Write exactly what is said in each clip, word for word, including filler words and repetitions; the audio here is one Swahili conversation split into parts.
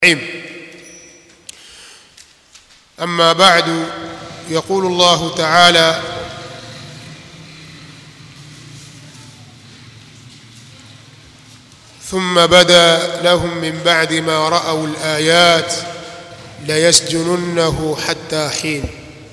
أما بعد، يقول الله تعالى: ثم بدا لهم من بعد ما رأوا الآيات ليسجننه حتى حين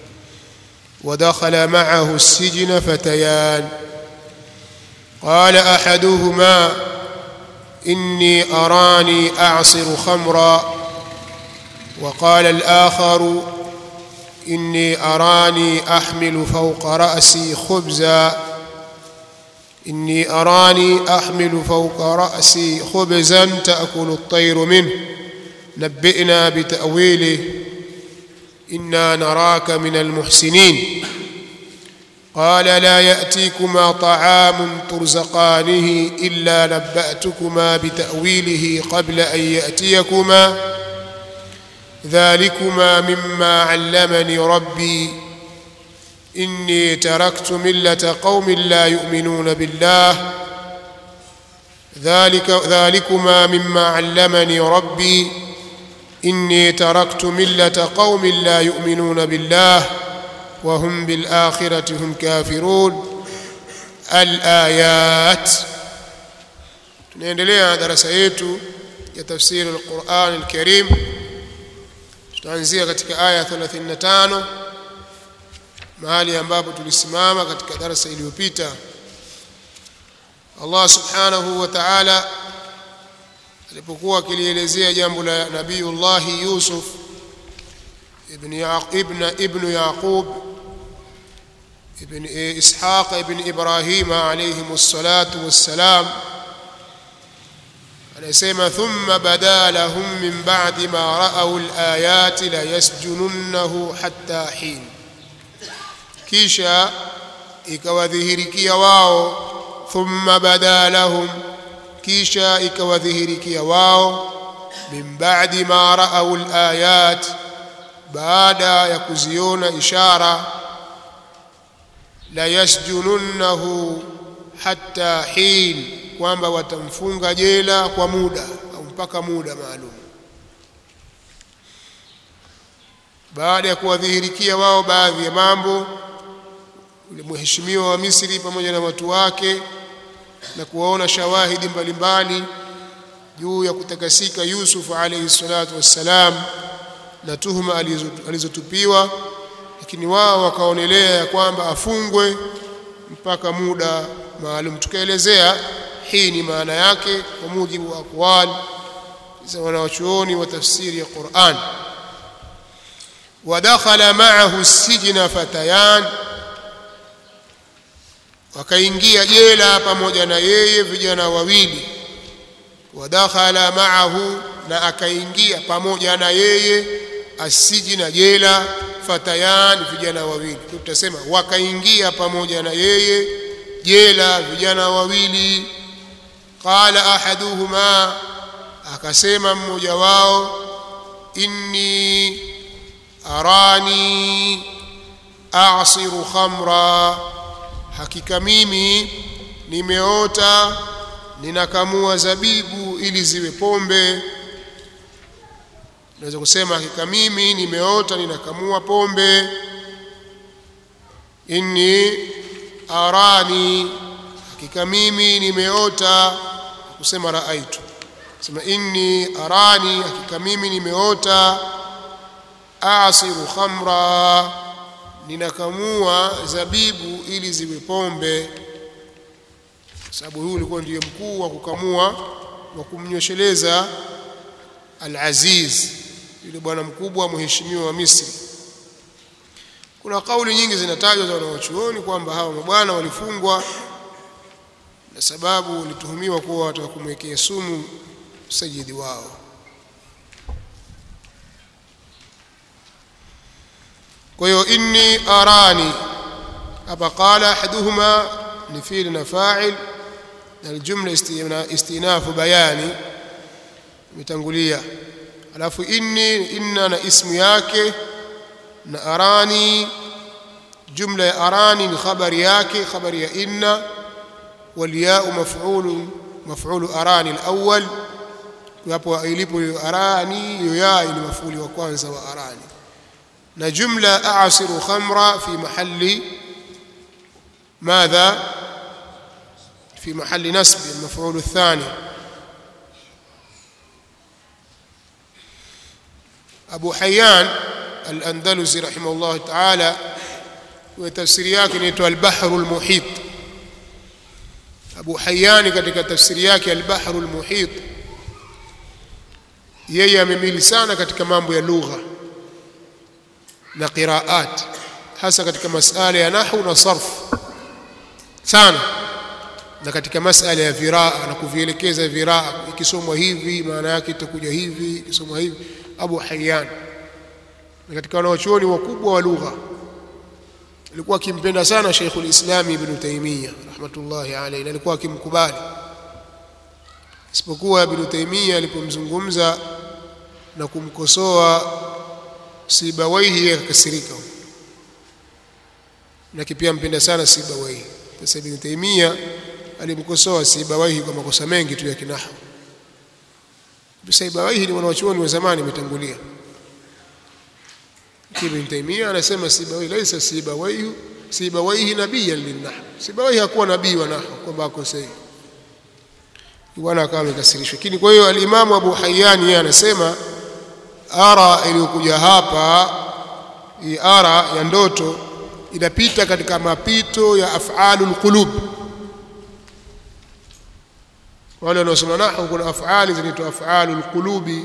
ودخل معه السجن فتيان قال أحدهما إني أراني أعصر خمرا وقال الآخر إني أراني أحمل فوق رأسي خبزا إني أراني أحمل فوق رأسي خبزا تأكل الطير منه نبئنا بتأويله إنا نراك من المحسنين قال لا يأتيكما طعام ترزقانه إلا نبأتكما بتأويله قبل أن يأتيكما ذلكما مما علمني ربي إني تركت ملة قوم لا يؤمنون بالله ذلك ذلكما مما علمني ربي إني تركت ملة قوم لا يؤمنون بالله وهم بالآخرة هم كافرون. الآيات. tunaendelea darasa yetu ya tafsiri al-Qur'an al-Karim. tutaanzia katika aya thelathini na tano mahali ambapo tulisimama katika darasa iliyopita. Allah subhanahu wa ta'ala alipokuwa akilielezea jambo la Nabiiullah Yusuf ibn Yaqub ibn Yaqub ibn Ishaq ibn Ibrahim alayhimus salatu wassalam, anasema thumma bada lahum min ba'di ma ra'aw al-ayati la yasjununnahu hatta hin, kisha ikawadhihirikia wao. Thumma bada lahum, kisha ikawadhihirikia wao. Min ba'di ma ra'aw al-ayat, baada ya kuziona ishara. La yasjununnahu hatta hin, kwamba watamfunga jela kwa muda au mpaka muda maalum. Baada ya kuwadhihirikia wao baadhi ya mambo, yule mheshimiwa wa Misri pamoja na watu wake, na kuwaona shawahidi mbalimbali juu ya kutakasika Yusuf alayhi salatu wassalam na tuhuma alizotupiwa, lakini wao wakaonelea ya kwamba afungwe mpaka muda maalum. Tukaelezea hii ni maana yake kwa mujibu wa aqwal za wanawachuoni wa tafsiri ya Qur'an. Wadakhala ma'ahu as-sijna fatayan, wakaingia jela pamoja na yeye vijana wawili. Wadakhala ma'ahu, na akaingia pamoja na yeye, as-sijna jela, fatayan vijana wawili. Tutasema wakaingia pamoja na yeye jela vijana wawili. Qala ahaduhuma, akasema mmoja wao, inni arani a'siru khamra, hakika mimi nimeota ninakamua zabibu ili ziwe pombe. Naweza kusema hakika mimi nimeota ninakamua pombe. Inni arani, hakika mimi nimeota, kusema raaitu, sema inni arani, hakika mimi nimeota, asiru khamra, ninakamua zabibu ili ziwe pombe. Sababu huyu alikuwa ndiye mkuu wa kukamua wa kumnyosheleza Al-Aziz, yule bwana mkubwa mheshimiwa wa Misri. Kuna kauli nyingi zinatajwa za wanachuoni kwamba hawa mabwana walifungwa na sababu walituhumiwa kuwa wataka kumwekea sumu sajidi wao. Kwa hiyo inni arani hapa, qala ahaduhuma ni fi'l na fa'il, na aljumla istinafu bayani mitangulia. Alafu inni, inna na ismu yake, na arani jumla ya arani ni khabari yake, khabari ya inna, wal ya'u maf'ul maf'ul arani al-awwal hapo ilipo arani hiyo ya ni mafuli wa kwanza wa arani na jumla a'siru khamra fi mahalli madha في محل نسب المفعول الثاني أبو حيان الأندلسي رحمه الله تعالى وتفسير yake inaitwa al-Bahr al-Muhit Abu Hayyan katika tafsiri yake al-Bahr al-Muhit yeye amemili sana katika mambo ya lugha na qiraat hasa katika masuala ya nahwu na sarf sana na katika masuala ya viraa na kuvielekeza viraa ikisomwa hivi maana yake itakuja hivi ikisomwa hivi Abu Hayyan na katika wanachuoni wakubwa wa lugha alikuwa akimpenda sana Sheikhul Islam Ibn Taymiyyah rahmatullahi alayhi na alikuwa akimkubali isipokuwa Ibn Taymiyyah alipomzungumza na kumkosoa Sibawayhi akakasirika na kipia mpenda sana Sibawayhi sasa Ibn Taymiyyah alimkosoa Sibawayhi kwa makosa mengi tu ya kinahwu Sibawayhi ni wanachuoni wa zamani umetangulia Ibn Taymiyyah anasema Sibawayhi laisa Sibawayhi Sibawayhi nabiyan linnahw Sibawayhi hakuwa nabii wa nahwu kwamba akosei bwana akawa amekasirishwa lakini kwa hiyo al-Imam Abu Hayyan yeye anasema ara iliyokuja hapa hii ara ya ndoto inapita katika mapito ya af'alul qulub wale wanaosoma nahwu kuna af'ali zinaitwa af'alul qulubi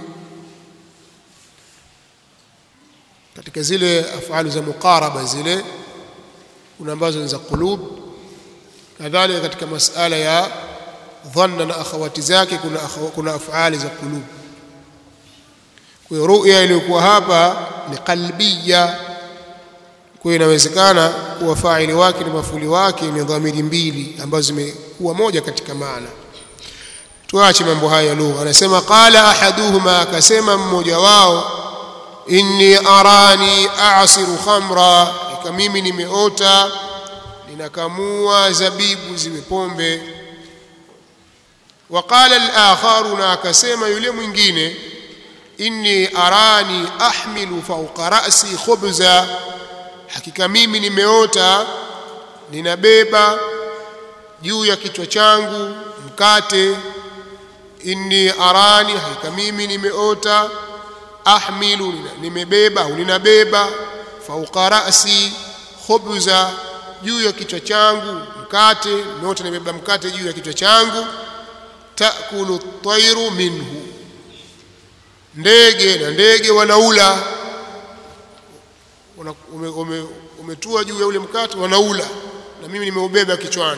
katika zile af'alu za muqaraba zile kuna ambazo ni za qulub kadhalika katika masala ya dhanna na akhawati zake kuna kuna af'ali za qulub kwa hiyo ru'ya iliyokuwa hapa ni qalbiyya kwa hiyo inawezekana kuwa faili wake na mafuli wake ni dhamiri mbili ambazo zimekuwa moja katika maana tuache mambo haya ya lugha anasema qala ahaduhuma akasema mmoja wao inni arani a'siru khamra kama mimi nimeota ninakamua zabibu ziwe pombe waqala al-akharu na akasema yule mwingine inni arani ahmilu fawqa ra'si khubza hakika mimi nimeota ninabeba juu ya kichwa changu mkate inni arani hakika mimi nimeota ahmilu nimebeba au ninabeba fawqa ra'si khubza juu ya kichwa changu mkate nimeota nimebeba mkate juu ya kichwa changu taakulu at-tayru minhu ndege na ndege wanaula umetua juu ya ule mkate wanaula na mimi nimeubeba kichwani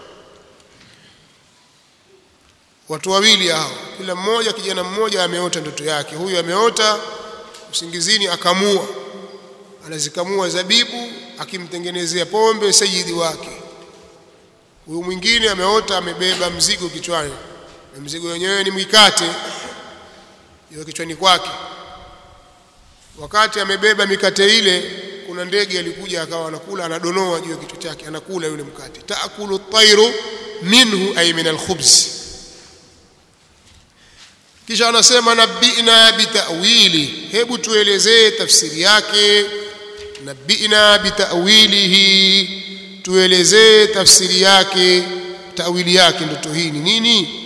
watu wawili hao kila mmoja kijana mmoja ameota ndoto yake huyu ameota usingizini akamua anazikamua zabibu akimtengenezea pombe sayyidi wake huyu mwingine ameota amebeba mzigo kichwani na mzigo wenyewe ni mikate hiyo kichwani kwake wakati amebeba mikate ile kuna ndege alikuja akawa anakula anadonoa juu ya kichwa chake anakula yule mkate taakulu at-tayru minhu ay min al-khubz kisha anasema nabina bitawili hebu tuelezee tafsiri yake nabina bitawilihi tuelezee tafsiri yake tawili yake ndoto hii ni nini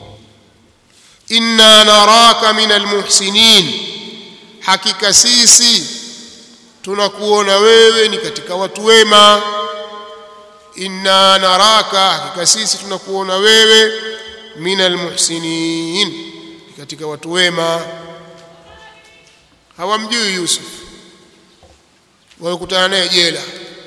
inna naraka minal muhsinin hakika sisi tunakuona wewe ni katika watu wema inna naraka hakika sisi tunakuona wewe minal muhsinin katika watu wema hawamjui Yusuf walikutana naye jela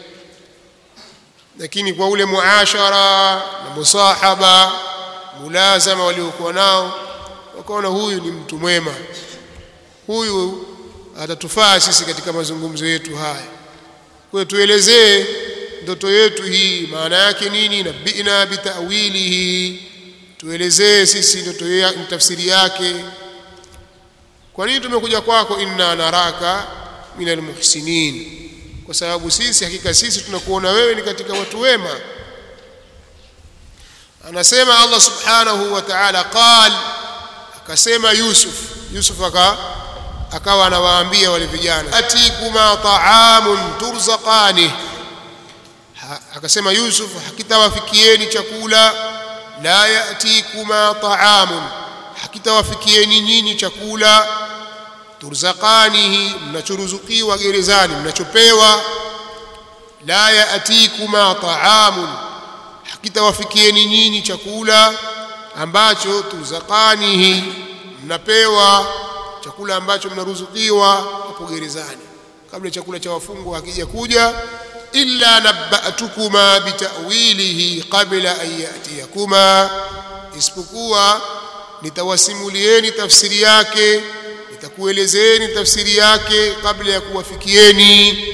lakini kwa ule muashara na musahaba mulazama waliokuwa nao wakaona huyu ni mtu mwema huyu atatufaa sisi katika mazungumzo yetu haya kwa hiyo tuelezee ndoto yetu hii maana yake nini nabina bitawilihi tuelezee sisi ndoto ya tafsiri yake kwa nini tumekuja kwako inna naraka minal muhsinin kwa sababu sisi hakika sisi tunakuona wewe ni katika watu wema anasema Allah subhanahu wa ta'ala qal akasema Yusuf Yusuf aka akawa anawaambia wale vijana atikuma ta'amun turzaqani akasema Yusuf hakitawafikieni chakula la yatikuma ta'amun hakitawafikieni nyinyi chakula turzaqanihi mnachoruzukiwa gerezani mnachopewa la yatikuma ta'amun hakitawafikieni nyinyi chakula ambacho turzaqanihi mnapewa chakula ambacho mnaruzukiwa hapo gerezani kabla chakula cha wafungwa hakija kuja illa nabba'tukuma bitawilihi qabla an yatiyakuma isipokuwa nitawasimulieni tafsiri yake nitakuelezeni tafsiri yake kabla ya kuwafikieni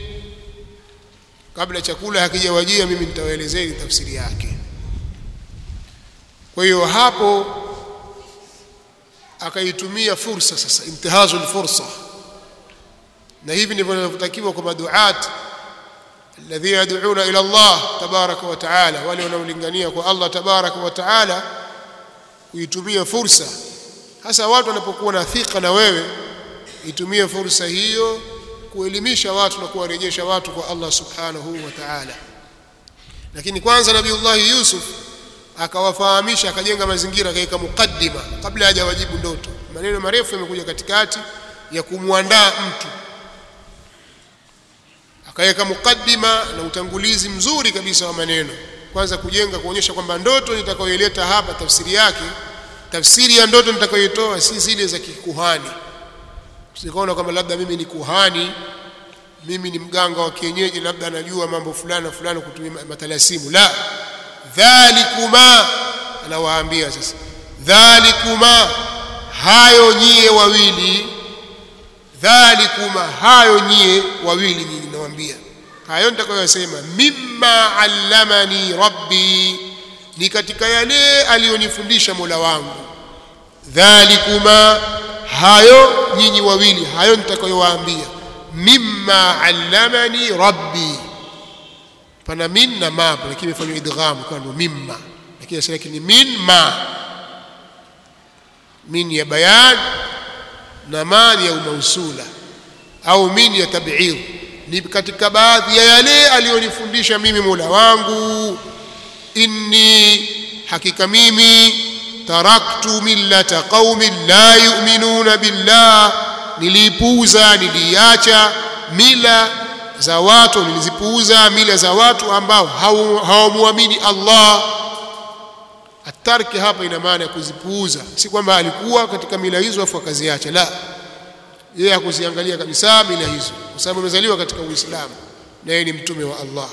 kabla chakula hakijawajia mimi nitawaelezeni tafsiri yake kwa hiyo hapo akaitumia fursa sasa intihazul fursa na hivi ndivyo vinavyotakiwa kwa maduat alladhina yad'una ila Allah tabaraka wa taala wale wanaolingania kwa Allah tabaraka wa taala kuitumia fursa hasa watu wanapokuwa na thika na wewe itumie fursa hiyo kuelimisha watu na kuwarejesha watu kwa Allah subhanahu wa ta'ala lakini kwanza Nabiiullah Yusuf akawafahamisha akajenga mazingira akaweka mukaddima kabla hajawajibu ndoto maneno marefu yamekuja katikati ya kumwandaa mtu akaweka mukaddima na utangulizi mzuri kabisa wa maneno kwanza kujenga kuonyesha kwamba ndoto nitakayoileta hapa tafsiri yake tafsiri ya ndoto nitakayoitoa si zile za kikuhani usikaona kama labda mimi ni kuhani mimi ni mganga wa kienyeji labda anajua mambo fulani na fulani kutumia matalasimu la dhalikuma anawaambia sasa dhalikuma hayo nyie wawili dhalikuma hayo nyie wawili nyinyi nawaambia hayo nitakayosema mimma allamani rabbi ni katika yale aliyonifundisha Mola wangu dhalikuma hayo nyinyi wawili hayo nitakayowaambia mimma allamani rabbi pana min na ma lakini imefanywa idgham kwa ndo mimma lakini sasa ni min ma min ya bayan na ma ya mausula au min ya tab'id ni katika baadhi ya yale aliyonifundisha mimi Mola wangu inni hakika mimi taraktu millata qaumin la yu'minuna billah nilipuuza niliacha mila za watu nilizipuuza mila za watu ambao hawamuamini Allah atarki hapa ina maana ya kuzipuuza si kwamba alikuwa katika mila hizo afu akaziacha la yeye hakuziangalia kabisa mila hizo kwa sababu amezaliwa katika Uislamu na yeye ni mtume wa Allah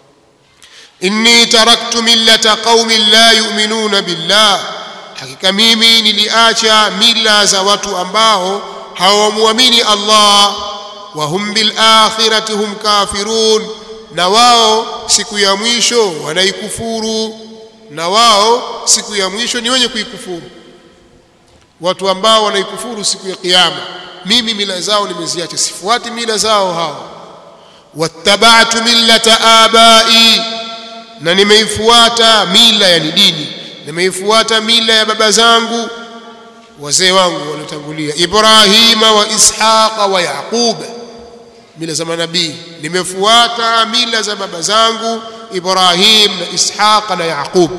inni taraktu millata qaumin la yu'minuna billah hakika mimi niliacha mila za watu ambao hawamuamini Allah wa hum bil akhirati hum kafirun na wao siku ya mwisho wanaikufuru na wao siku ya mwisho ni wenye kuikufuru watu ambao wanaikufuru siku ya kiyama mimi mila zao nimeziacha sifuati mila zao hao wattaba'tu millata abai na nimeifuata mila ya dini nimeifuata mila ya baba zangu wazee wangu waliotangulia Ibrahima wa Ishaqa wa Yaqub mila za manabii nimefuata mila za baba zangu Ibrahim na Ishaqa na Yaqub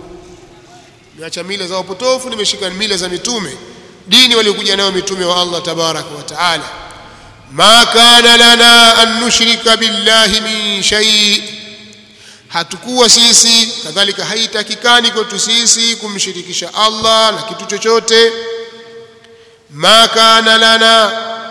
niacha mila za upotofu nimeshika mila za mitume dini waliokuja nayo mitume wa Allah tabaraka wa taala ma kana lana an nushrika billahi min shay hatukuwa sisi kadhalika haitakikani kwetu sisi kumshirikisha Allah na kitu chochote ma kana lana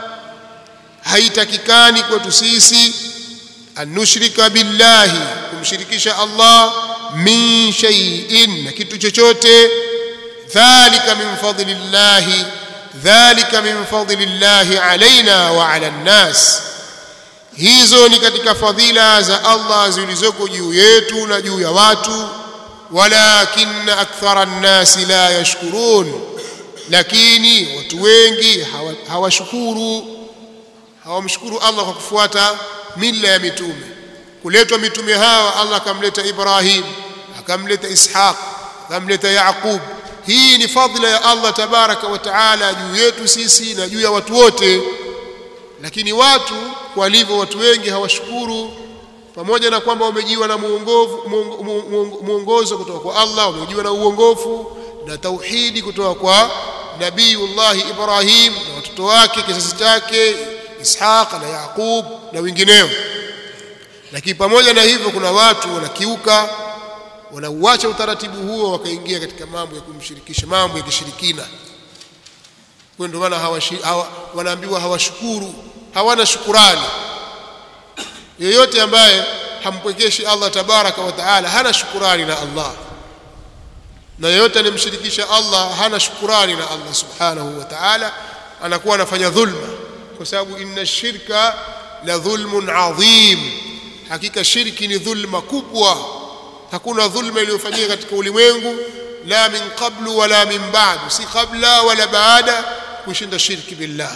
haitakikani kwetu sisi anushrika billahi kumshirikisha Allah min shay'in na kitu chochote dhalika min fadlillahi dhalika min fadlillahi alaina wa ala an-nas hizo ni katika fadhila za Allah zilizoko juu yetu na juu ya watu walakin akthara an-nas la yashkurun lakini watu wengi hawashukuru hawamshukuru Allah kwa kufuata mila ya mitume kuletwa mitume hawa Allah akamleta Ibrahim akamleta Ishaq akamleta Yaqub hii ni fadhila ya Allah tabaraka wa taala juu yetu sisi na juu ya watu wote. Lakini watu walivyo, watu wengi hawashukuru, pamoja na kwamba wamejiwa na muongofu muongozo kutoka kwa Allah, wamejiwa na uongofu na tauhidi kutoka kwa Nabiiullah Ibrahim na watoto wake kizazi chake Ishaq na Yaqub na wengineo. Lakini pamoja na hivyo kuna watu wanakiuka, wanauacha utaratibu huo, wakaingia katika mambo ya kumshirikisha, mambo ya kishirikina. Kwa ndio maana hawa, wanaambiwa hawashukuru, hawana shukurani. Yeyote ambaye hampwekeshi Allah tabaraka wa taala hana shukurani na Allah, na yeyote anemshirikisha Allah hana shukurani na Allah subhanahu wa ta'ala, anakuwa anafanya dhulma, kwa sababu inna shirka la dhulmun adhim, hakika shirki ni dhulma kubwa. Hakuna dhulma iliyofanyika katika ulimwengu, la min qablu wala min ba'du, si kabla wala baada, kushinda shirki billah.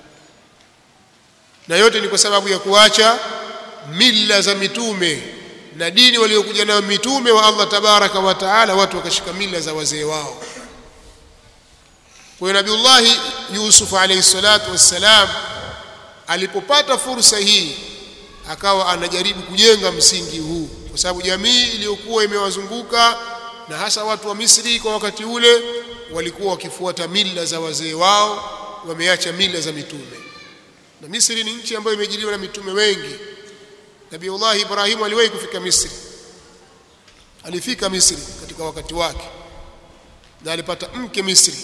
Na yote ni kwa sababu ya kuacha mila za mitume na dini waliokuja nayo mitume wa Allah tabaraka wa taala, watu wakashika mila za wazee wao. Kwa Nabiiullah Yusuf alayhi salatu wassalam alipopata fursa hii, akawa anajaribu kujenga msingi huu, kwa sababu jamii iliyokuwa imewazunguka na hasa watu wa Misri kwa wakati ule walikuwa wakifuata mila za wazee wao, wameacha mila za mitume. Na Misri ni nchi ambayo imejiliwa na mitume wengi. Nabiiullah Ibrahim aliwahi kufika Misri, alifika Misri katika wakati wake, na alipata mke Misri.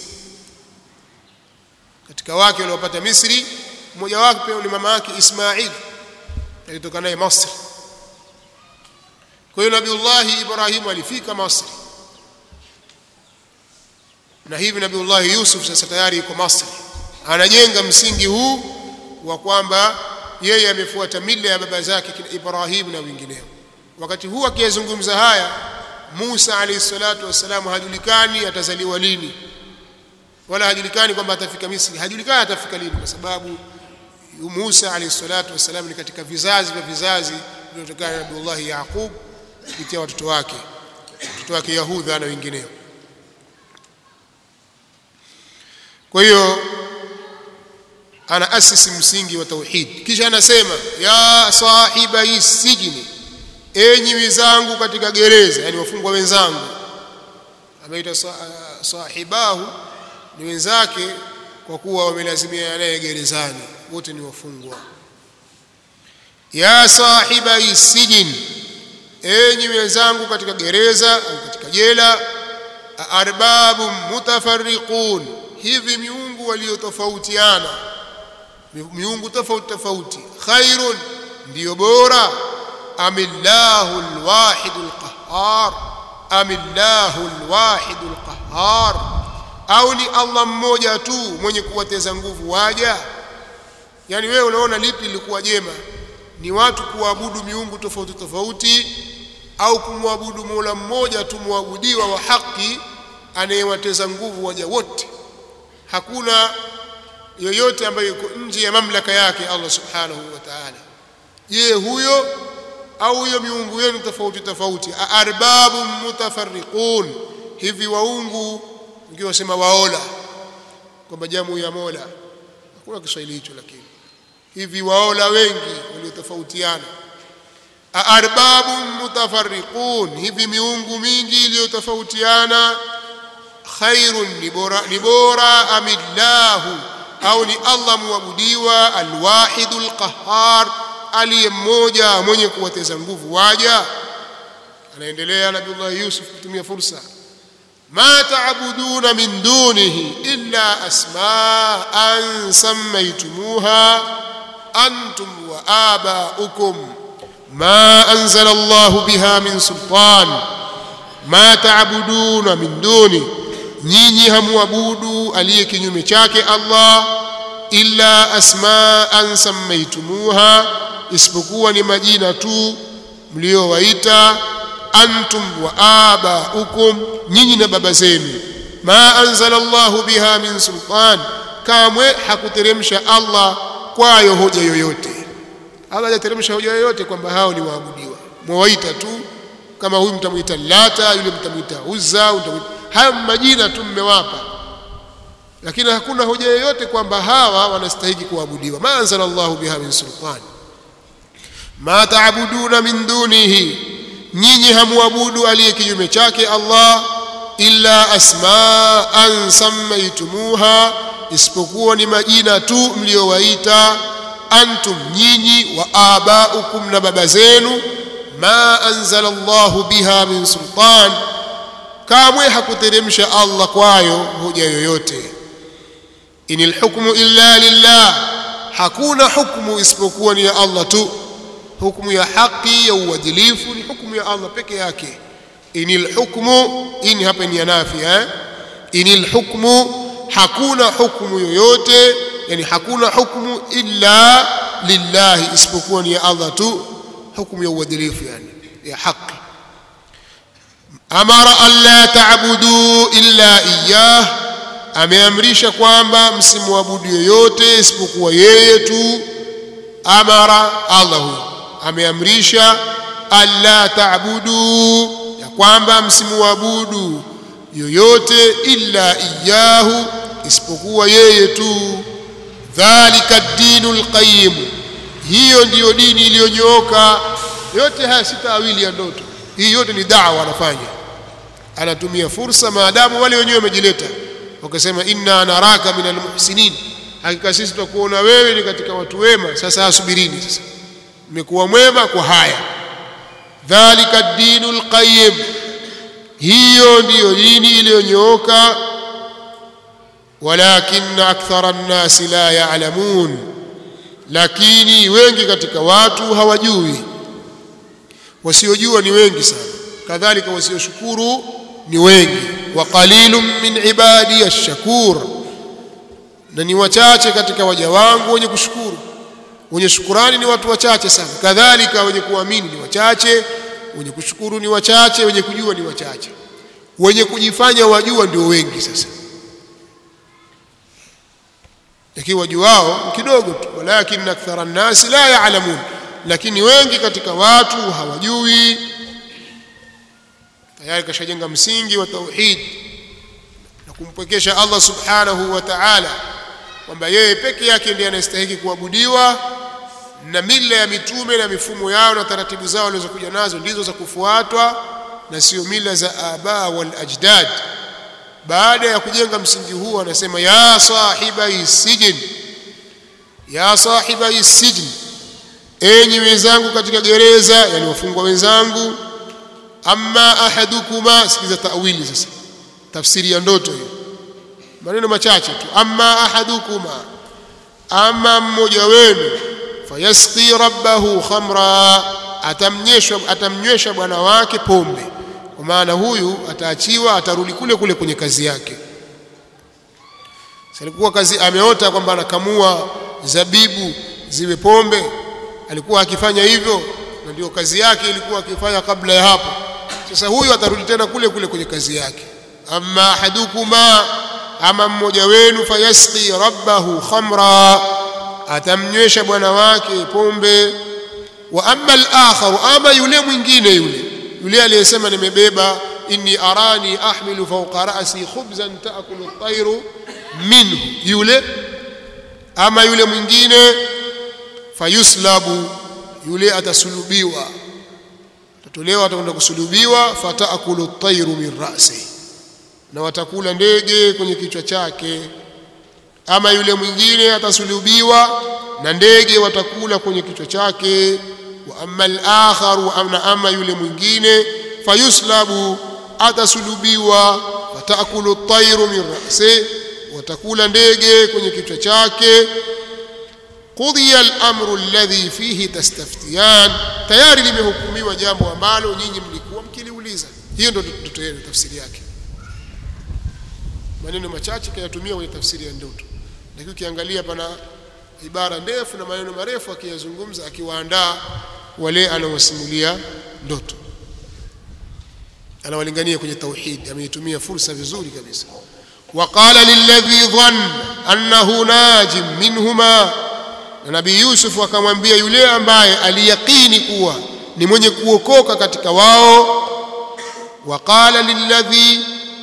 Katika wake waliopata Misri, mmoja wake ni mama yake Ismail, alitoka naye Misri. Kwa hiyo Nabiiullah Ibrahim alifika Misri, na hivi Nabiiullah Yusuf sasa tayari yuko Misri, anajenga msingi huu wa kwamba yeye amefuata mila ya baba zake kina Ibrahim na wengineo. Wakati huu akizungumza haya, Musa alayhi salatu wasalam hajulikani atazaliwa lini, wala hajulikani kwamba atafika Misri, hajulikani atafika lini, kwa sababu Musa alayhi salatu wasalam ni katika vizazi vya vizazi vilivyotokana na Nabiiullah Yaqub kupitia watoto wake, watoto wake Yahudha na wengineo. Kwa hiyo ana asisi msingi wa tauhid. Kisha anasema ya sahiba isijini, enyi wenzangu katika gereza, yani wafungwa wenzangu. Ameita sahibahu ni wenzake kwa kuwa wamelazimia naye gerezani, wote ni wafungwa. Ya sahiba isijini, enyi wenzangu katika gereza au katika jela. Arbabu mutafarriqun, hivi miungu waliotofautiana, miungu tofauti tofauti, khairun, ndio bora, amillahu alwahidul qahhar, amillahu alwahidul qahhar, au ni Allah mmoja tu mwenye kuwateza nguvu waja. Yani wewe unaona lipi lilikuwa jema, ni watu kuabudu miungu tofauti tofauti, au kumwabudu Mola mmoja tu muabudiwa wa haki anayewateza nguvu waja wote? Hakuna yoyote ambaye yuko nje ya mamlaka yake Allah subhanahu wa ta'ala. Je, huyo au huyo miungu yenu tofauti tofauti? Arbabu mutafarriqun, hivi waungu, ungiwasema waola kwamba jamu ya Mola, hakuna Kiswahili hicho, lakini hivi waola wengi waliotofautiana. Arbabu mutafarriqun, hivi miungu mingi iliyotofautiana, khairun, ni bora, amillahu, au ni Allah muabudiwa, alwahidul qahhar, aliye mmoja mwenye kuwateza nguvu waja. Anaendelea Nabiiullah Yusuf kutumia fursa, ma ta'buduna min dunihi illa asma'an sammaytumuha antum wa aba'ukum ma anzala Allahu biha min sultan. Ma ta'buduna min duni, nyinyi hamuabudu aliye kinyume chake Allah, illa asma'an sammaytumuha, isipokuwa ni majina tu mliowaita, antum wa abaukum, nyinyi na baba zenu. Ma anzala Allahu biha min sultan, kamwe hakuteremsha Allah kwayo hoja yoyote. Allah hajateremsha hoja yoyote kwamba hao ni waabudiwa, mwawaita tu. Kama huyu mtamuita Lata, yule mtamuita Uzza, hayo majina tu mmewapa, lakini hakuna hoja yoyote kwamba hawa wanastahili kuabudiwa. Ma anzalallahu biha min sultan. Ma ta'buduna min dunihi, nyinyi hamuabudu aliye kinyume chake Allah, illa asma'an sammaytumuha, isipokuwa ni majina tu mliowaita, antum nyinyi, wa abaukum na baba zenu, ma anzalallahu biha min sultan, kamwe hakuteremsha Allah kwayo hoja yoyote. Inil hukmu illa lillah, hakuna hukumu isipokuwa ni ya Allah tu. Hukumu ya haki ya uadilifu ni hukumu ya Allah peke yake. Inil hukmu, in hapa ni nafi eh inil hukmu, hakuna hukumu yoyote, yani hakuna hukumu illa lillahi, isipokuwa ni ya Allah tu, hukumu ya uadilifu yani ya haki. Amara alla ta'budu illa iyyah, ameamrisha kwamba msimwabudu yoyote isipokuwa yeye tu. Amara Allah ameamrisha alla ta'budu, ya kwamba msimwabudu yoyote illa iyyahu, isipokuwa yeye tu. Dhalika ad-dinul qayyim, hiyo ndiyo dini iliyonyooka. Yote haya si tawili ya ndoto, hii yote ni da'wa anafanya, anatumia fursa maadamu wale wenyewe wamejileta wakasema inna naraka minal muhsinin, hakika sisi tutakuona wewe ni katika watu wema. Sasa asubirini, sasa mmekuwa mwema kwa haya. Dhalika ad-dinul qayyim, hiyo ndiyo dini iliyonyooka. Walakinna akthara an-nasi la ya'lamun, lakini wengi katika watu hawajui. Wasiojua ni wengi sana, kadhalika wasioshukuru ni wengi. Wa qalilun min ibadi ash-shakur, na ni wachache katika waja wangu wenye kushukuru. Wenye shukurani ni watu wachache sana, kadhalika wenye kuamini ni wachache, wenye kushukuru ni wachache, wenye kujua ni wachache. Wenye kujifanya wajua ndio wengi sasa, lakini wajuao kidogo tu. Walakin akthara an-nas la ya'lamun, lakini wengi katika watu hawajui. Tayari kashajenga msingi wa tauhid na kumpwekesha Allah subhanahu wa ta'ala kwamba yeye peke yake ndiye anastahili kuabudiwa, na mila ya mitume na mifumo yao na taratibu zao walizokuja nazo ndizo za kufuatwa na sio mila za aba wal ajdad. Baada ya kujenga msingi huu anasema ya sahibai sijin, ya sahibai sijin, enyi wenzangu katika gereza, yani wafungwa wenzangu. Amma ahadukuma, sikiza ta'wili sasa, tafsiri ya ndoto hiyo, maneno machache tu. Amma ahadukuma, ama mmoja wenu, fayasqi rabbahu khamra, atamnywesha atamnywesha bwana wake pombe. Kwa maana huyu ataachiwa, atarudi kule kule kwenye kazi yake. Alikuwa kazi ameota kwamba anakamua zabibu ziwe pombe, alikuwa akifanya hivyo na ndio kazi yake ilikuwa akifanya kabla ya hapo. Sasa huyu atarudi tena kule kule kwenye kazi yake. Amma ahadukuma, ama mmoja wenu, fayasqi rabbahu khamra, atamnywesha bwana wake pombe. Wa amma al-akhar, ama yule mwingine, yule yule aliyesema nimebeba, inni arani ahmilu fawqa ra'si khubzan ta'kulu at-tayru minhu, yule ama yule mwingine, fayuslabu, yule atasulubiwa, atatolewa, atakwenda kusulubiwa. Fatakulu at-tayru min ra'si, na watakula ndege kwenye kichwa chake. Ama yule mwingine atasulubiwa na ndege watakula kwenye kichwa chake. Wa amma al-akharu, amna ama yule mwingine, fayuslabu, atasulubiwa. Fatakulu at-tayru min ra'si, watakula ndege kwenye kichwa chake. Qudhiya al-amru alladhi fihi tastaftiyan, tayari limehukumiwa jambo ambalo nyinyi mlikuwa mkiliuliza. Hiyo ndio ndoto yenu, tafsiri yake. Maneno machache kayatumia kwenye tafsiri ya ndoto, lakini ukiangalia pana ibara ndefu na maneno marefu akiyazungumza, akiwaandaa wale anawasimulia ndoto, anawalingania kwenye tauhid. Ameitumia fursa vizuri kabisa. Waqala lilladhi dhanna annahu najim minhuma, na Nabii Yusuf akamwambia yule ambaye aliyakini kuwa ni mwenye kuokoka katika wao. Waqala lilladhi,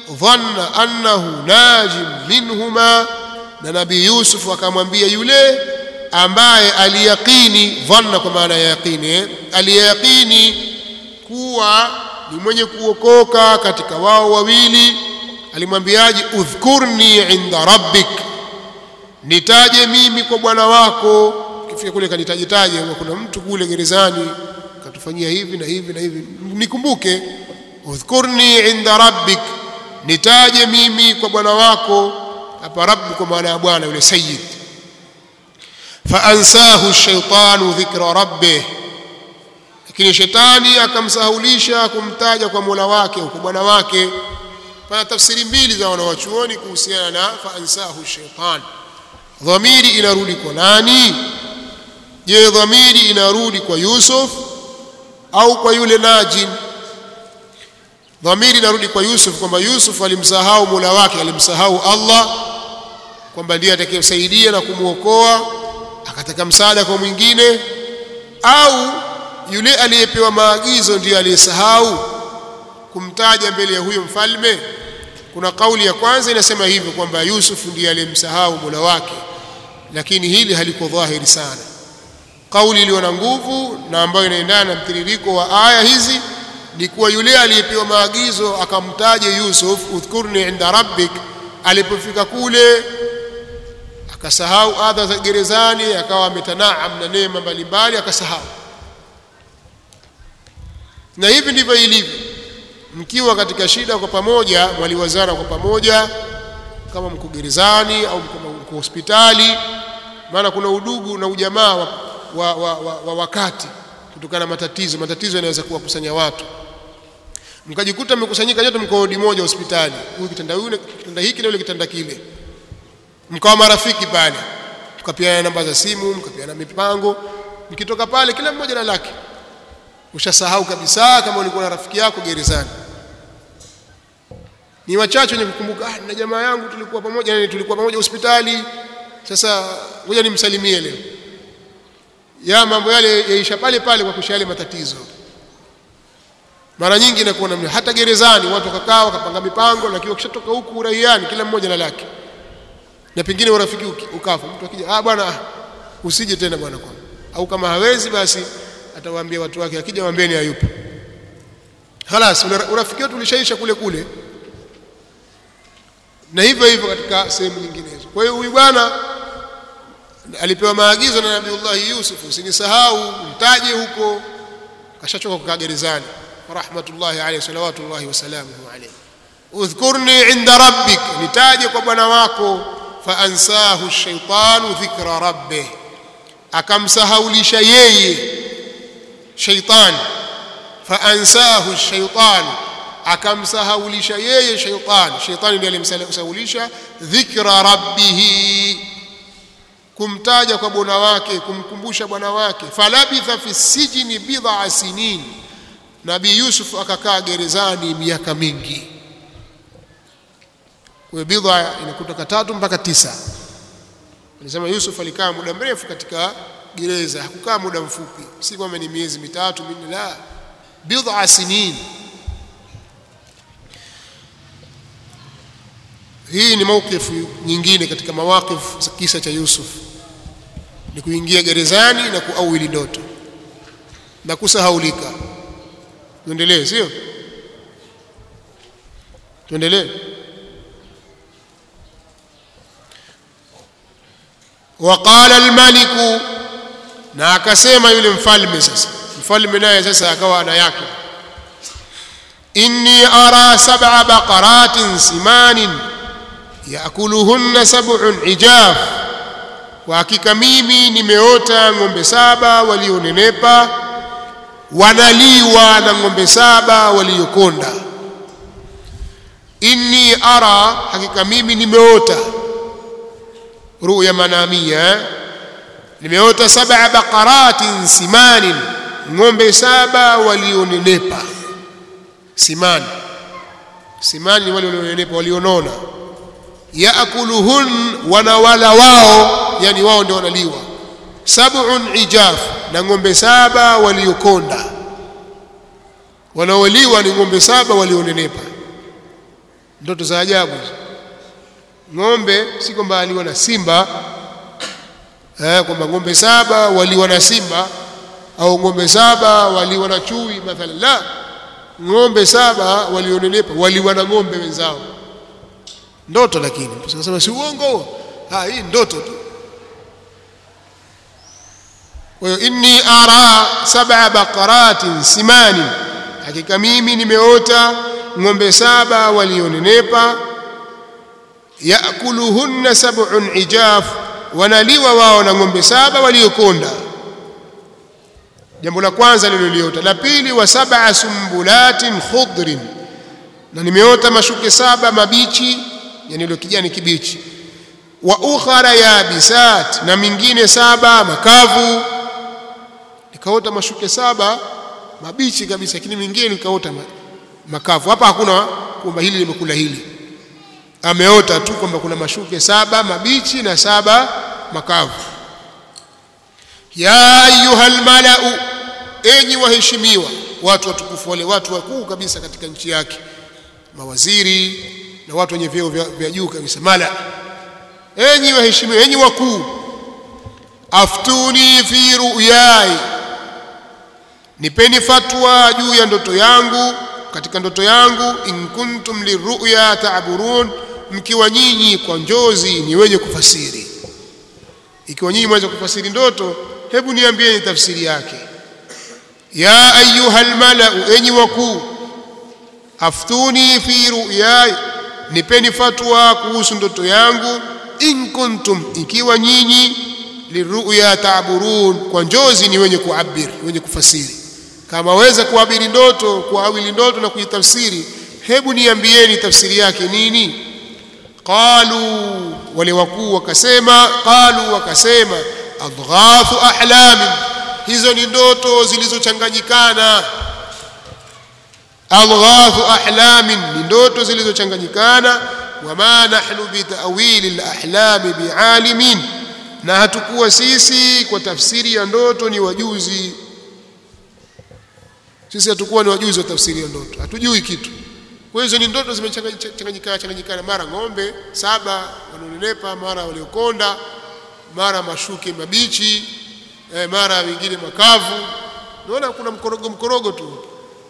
dhanna annahu najim minhuma, na nabii Yusuf akamwambia yule ambaye aliyaqini, dhanna kwa maana ya yaqini eh? aliyaqini kuwa ni mwenye kuokoka katika wao wawili, alimwambiaje? udhkurni inda rabbik, nitaje mimi kwa Bwana wako. Kifika kule kanitajitaje, kuna mtu kule gerezani katufanyia hivi na hivi na hivi, nikumbuke. udhkurni inda rabbik, nitaje mimi kwa Bwana wako. Hapa rabbu kwa maana ya bwana, yule sayyid. fa ansahu ash-shaytanu dhikra rabbih, lakini shetani akamsahulisha kumtaja kwa Mola wake au kwa Bwana wake. Pana tafsiri mbili za wanawachuoni kuhusiana na fa ansahu ash-shaytan. Dhamiri inarudi kwa nani? Je, dhamiri inarudi kwa Yusuf au kwa yule najin? Dhamiri inarudi kwa Yusuf, kwamba Yusuf alimsahau Mola wake, alimsahau Allah kwamba ndiye atakayemsaidia na kumuokoa, akataka msaada kwa mwingine, au yule aliyepewa maagizo ndiye aliyesahau kumtaja mbele ya huyo mfalme? Kuna kauli ya kwanza inasema hivyo kwamba Yusuf ndiye aliyemsahau Mola wake, lakini hili haliko dhahiri sana. Kauli iliyo na nguvu na ambayo inaendana na mtiririko wa aya hizi ni kuwa yule aliyepewa maagizo akamtaje Yusuf, udhkurni inda rabbik, alipofika kule akasahau adha za gerezani, akawa ametanaam na neema mbalimbali, akasahau. Na hivi ndivyo ilivyo, mkiwa katika shida kwa pamoja, mwaliwazana kwa pamoja, kama mko gerezani au mko hospitali, maana kuna udugu na ujamaa wa, wa, wa, wa, wa wakati kutokana na matatizo. Matatizo yanaweza kuwakusanya watu, mkajikuta mmekusanyika nyote mko wodi moja hospitali, huyu kitanda yule kitanda hiki na yule kitanda kile, mkawa marafiki pale, tukapiana namba za simu, mkapiana mipango, mkitoka pale kila mmoja na lake. Ushasahau kabisa kama ulikuwa na rafiki yako gerezani. Ni wachache wenye kukumbuka, ah, na jamaa yangu tulikuwa pamoja, yani tulikuwa pamoja hospitali, sasa ngoja nimsalimie leo. Ya mambo yale yaisha pale pale kwa kushale matatizo. Mara nyingi inakuwa namna, hata gerezani watu wakakaa wakapanga mipango, lakini wakishatoka huku uraiani kila mmoja na lake, na pengine urafiki ukafa. Mtu akija, ah bwana usije tena bwana kwa, au kama hawezi basi atawaambia watu wake, akija waambieni hayupo. Halas, urafiki wetu ulishaisha kule kule. Na hivyo hivyo katika sehemu nyinginezo. Kwa hiyo huyu bwana alipewa maagizo na Nabiiullah Yusuf, usinisahau, mtaje huko. Kashachoka kukaa gerezani, rahmatullahi alayhi salawatullahi wasalamuhu alayhi. udhkurni inda rabbik, nitaje kwa Bwana wako. fa ansahu ash-shaytanu dhikra rabbih, akamsahaulisha yeye shaytan. fa ansahu ash-shaytan, akamsahaulisha yeye shaytan. Shaytan ndiye alimsahaulisha dhikra rabbih, kumtaja kwa Bwana wake, kumkumbusha Bwana wake. falabitha fi sijni bid'a sinin, Nabii Yusuf akakaa gerezani miaka mingi. Kwa bid'a inakutoka tatu mpaka tisa. Anasema Yusuf alikaa muda mrefu katika gereza, hakukaa muda mfupi, si kwamba ni miezi mitatu minne, la, bid'a sinin. Hii ni maukifu nyingine katika mawakifu za kisa cha Yusuf, ni kuingia gerezani na kuawili ndoto na kusahaulika. Tuendelee, sio? Tuendelee. Waqala al-maliku, na akasema yule mfalme sasa. Mfalme naye sasa akawa ana yake, inni ara sab'a baqaratin simanin yaakuluhunna sab'un ijaf, kwa hakika mimi nimeota ng'ombe saba walionenepa wanaliwa na ng'ombe saba waliokonda. Inni ara, hakika mimi nimeota, ruya manamia, nimeota sab'a baqaratin simanin, ng'ombe saba walionenepa. Siman, simani ni wale walionenepa, walionona. Yaakuluhun, wanawala wao, yani wao ndio wanaliwa. Sab'un ijaf, na ng'ombe saba waliokonda. Wanaoliwa ni ng'ombe saba walionenepa. ndoto za ajabu. Ng'ombe si kwamba aliwa na simba eh, kwamba ng'ombe saba waliwa na simba au ng'ombe saba waliwa na chui mathalan. La, ng'ombe saba walionenepa waliwa na ng'ombe wenzao. Ndoto, lakini tunasema si uongo, ah, hii ndoto tu. Kwa hiyo inni ara sab'a baqaratin simani, hakika mimi nimeota ng'ombe saba walionenepa, yaakuluhunna sab'un ijaf, wanaliwa wao na ng'ombe saba waliokonda. Jambo la kwanza nililiota. La pili, wa sab'a sumbulatin khudrin, na nimeota mashuke saba mabichi, yani ile kijani kibichi. Wa ukhara yabisat, na mingine saba makavu. Nikaota mashuke saba mabichi kabisa, lakini mingine nikaota makavu. Hapa hakuna kwamba hili limekula hili, ameota tu kwamba kuna mashuke saba mabichi na saba makavu. Ya ayyuhal mala'u, enyi waheshimiwa, watu watukufu, wale watu wakuu kabisa katika nchi yake, mawaziri na watu wenye vyeo vya juu kabisa, mala. Enyi waheshimiwa, enyi wakuu, aftuni fi ru'yai, nipeni fatwa juu ya ndoto yangu, katika ndoto yangu. In kuntum liru'ya ta'burun, mkiwa nyinyi kwa njozi ni wenye kufasiri. Ikiwa nyinyi mweza kufasiri ndoto, hebu niambieni tafsiri yake. Ya ayyuhal mala'u, enyi wakuu, aftuni fi ru'yai, nipeni fatwa kuhusu ndoto yangu. In kuntum, ikiwa nyinyi liru'ya ta'burun, kwa njozi ni wenye kuabiri, wenye kufasiri. Kama waweza kuabiri ndoto, kuawili ndoto na kuitafsiri, hebu niambieni tafsiri yake nini? Qalu, wale wakuu wakasema, qalu wakasema, adghathu ahlamin, hizo ni ndoto zilizochanganyikana. Adghathu ahlamin, ni ndoto zilizochanganyikana. Wama nahnu bitawili alahlami bialimin, na hatukuwa sisi kwa tafsiri ya ndoto ni wajuzi. Sisi hatukuwa ni wajuzi wa tafsiri ya ndoto, hatujui kitu. Kwa hizo ni ndoto zimechanganyikana changanyikana, mara ng'ombe saba wanonenepa, mara waliokonda, mara mashuke mabichi, eh, mara wengine makavu. Unaona kuna mkorogo mkorogo tu.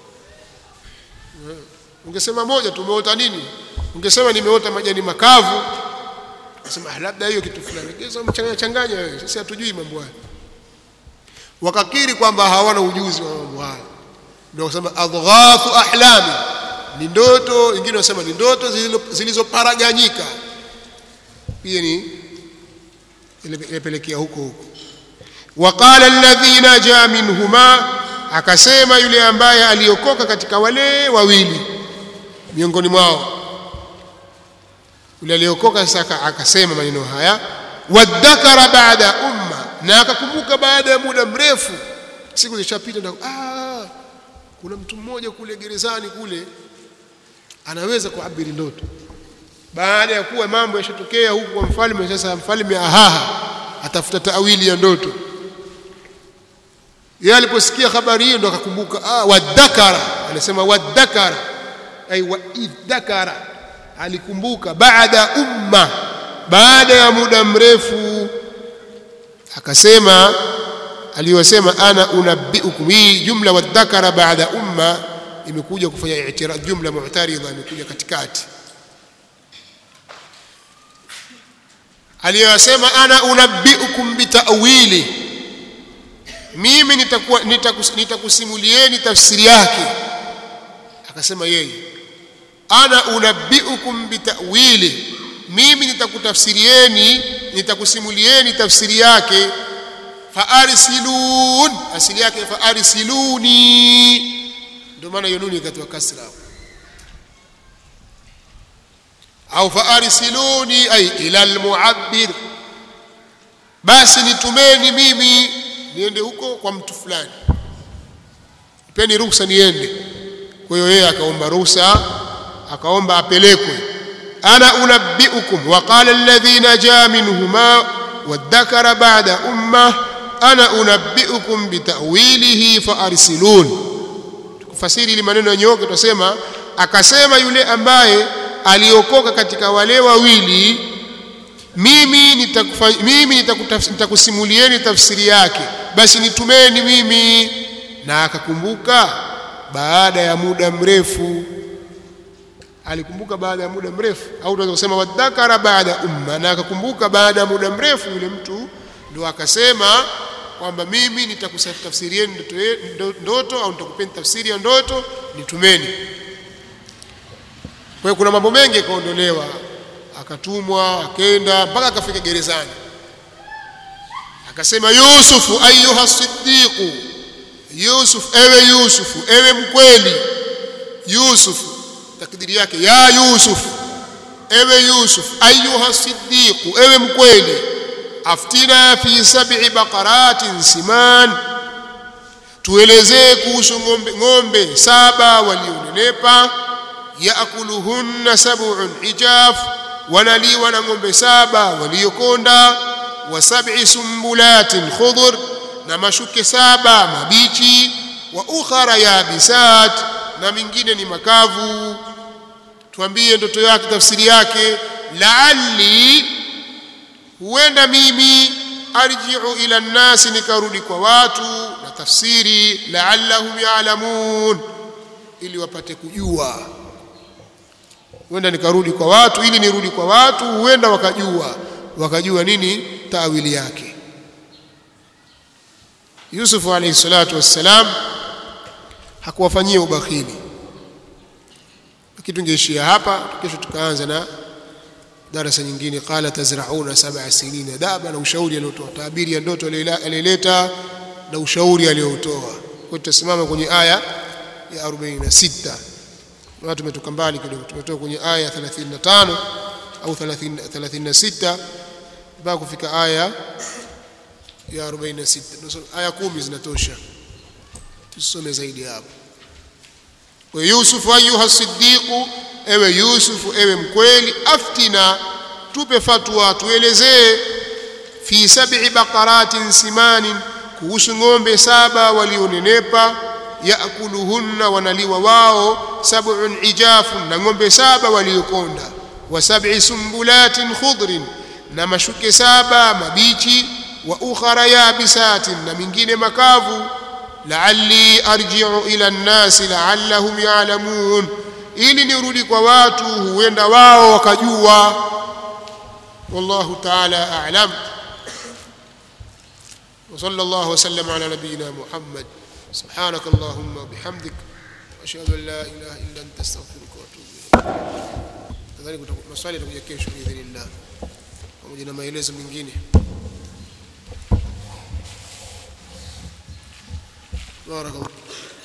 Ungesema moja tu, umeota nini? Ungesema nimeota majani makavu, ungesema labda hiyo kitu fulani. Ungesema mchanganya changanya wewe. Sisi hatujui mambo haya. Wakakiri kwamba hawana ujuzi wa mambo haya. Ndio kusema adghathu ahlami, ni ndoto. Wengine wasema ni ndoto zilizoparaganyika, pia ni inapelekea huko huko. Waqala alladhi naja minhuma, akasema yule ambaye aliokoka katika wale wawili miongoni mwao, yule aliokoka sasa akasema maneno haya, wadhakara baada umma, na akakumbuka baada ya muda mrefu, siku zilishapita, ndio ah, kuna mtu mmoja kule gerezani kule anaweza kuabiri ndoto. Baada ya kuwa mambo yashatokea huku kwa mfalme, sasa mfalme ahaha atafuta taawili ya ndoto. Yeye aliposikia habari hiyo ndo akakumbuka, ah, wadhakara, anasema wadhakara ay wa idhakara, alikumbuka baada umma, baada ya muda mrefu. Akasema aliyosema ana unabbiukum, hii jumla wadhakara baada umma imekuja kufanya i'tirad, jumla mu'taridha imekuja katikati. Aliyosema ana unabbiukum bitawili, mimi nitakuwa nitakusimulieni tafsiri yake. Akasema yeye ana unabbiukum bitawili, mimi nitakutafsirieni, nitakusimulieni tafsiri yake. Faarsilun, asili yake faarsiluni, ndio maana hiyo nuni ikatoa kasra. Au faarsiluni ay ila almu'abbir, basi nitumeni mimi niende huko kwa mtu fulani, nipeni ruhusa niende. Kwa hiyo yeye akaomba ruhusa, akaomba apelekwe. Ana unabbiukum, wa qala alladhi naja minhuma wadhakara ba'da umma ana unabbiukum bitawilihi faarsilun. Tukufasiri ili maneno yanyoke, tusema akasema yule ambaye aliokoka katika wale wawili, mimi nitakufanya mimi nitakusimulieni tafsiri yake, basi nitumeni mimi. Na akakumbuka baada ya muda mrefu. Alikumbuka baada ya muda mrefu, au tunaweza kusema wadhakara baada umma, na akakumbuka baada ya muda mrefu. Yule mtu ndio akasema kwamba mimi nitakusafsirieni ndoto, ndoto au nitakupeni tafsiri ya ndoto, nitumeni. Kwa hiyo kuna mambo mengi kaondolewa, akatumwa, akenda mpaka akafika gerezani. Akasema Yusufu ayuha siddiqu, Yusuf, ewe Yusufu, ewe mkweli. Yusufu takdiri yake ya Yusuf, ewe Yusuf, ayuha siddiqu, ewe mkweli. Aftina fi sab'i baqaratin siman, tuelezee kuhusu ng'ombe, ng'ombe saba walionenepa. Yaakuluhunna sab'un ijaf, wanaliwa na ng'ombe saba waliokonda. Wa sab'i sumbulatin khudhr, na mashuke saba mabichi. Wa ukhara yabisat, na mingine ni makavu. Tuambie ndoto yake, tafsiri yake. La'alli, huenda mimi, arji'u ila nnasi, nikarudi kwa watu. Na tafsiri la'allahum ya'lamun, ili wapate kujua. Huenda nikarudi kwa watu, ili nirudi kwa watu, huenda wakajua wakajua nini taawili yake. Yusuf alayhi salatu wassalam hakuwafanyia ubakhili. Lakini tungeishia hapa, kesho tukaanza na darasa nyingine. Qala tazra'una sab'a sinina daba, na ushauri aliotoa, tabiri ya ndoto alileta na ushauri aliotoa. Kwa tutasimama kwenye aya ya arobaini na sita. Na tumetoka mbali kidogo, tumetoka kwenye aya ya thelathini na tano au thelathini na sita mpaka kufika aya ya arobaini na sita. Aya kumi zinatosha, tusome zaidi hapo. Wa Yusuf ayuha siddiqu, ewe Yusuf, ewe mkweli. Aftina, tupe fatwa, tuelezee. Fi sab'i baqaratin simanin, kuhusu ng'ombe saba walionenepa. Yaakuluhunna, wanaliwa wao. Sab'un ijafun, na ng'ombe saba waliokonda. Wa sab'i sumbulatin khudrin, na mashuke saba mabichi. Wa ukhara yabisatin, na mingine makavu. La'alli arji'u ila nnasi la'allahum ya'lamun, ili nirudi kwa watu, huenda wao wakajua. Wallahu ta'ala a'lam. Wa sallallahu wa sallam ala nabiyyina Muhammad. Subhanaka Allahumma bihamdik, ashhadu an la ilaha illa anta astaghfiruka wa atubu ilayk. Nadhani kutakuwa maswali yatakuja kesho biidhnillah, pamoja na maelezo mengine. بارك الله.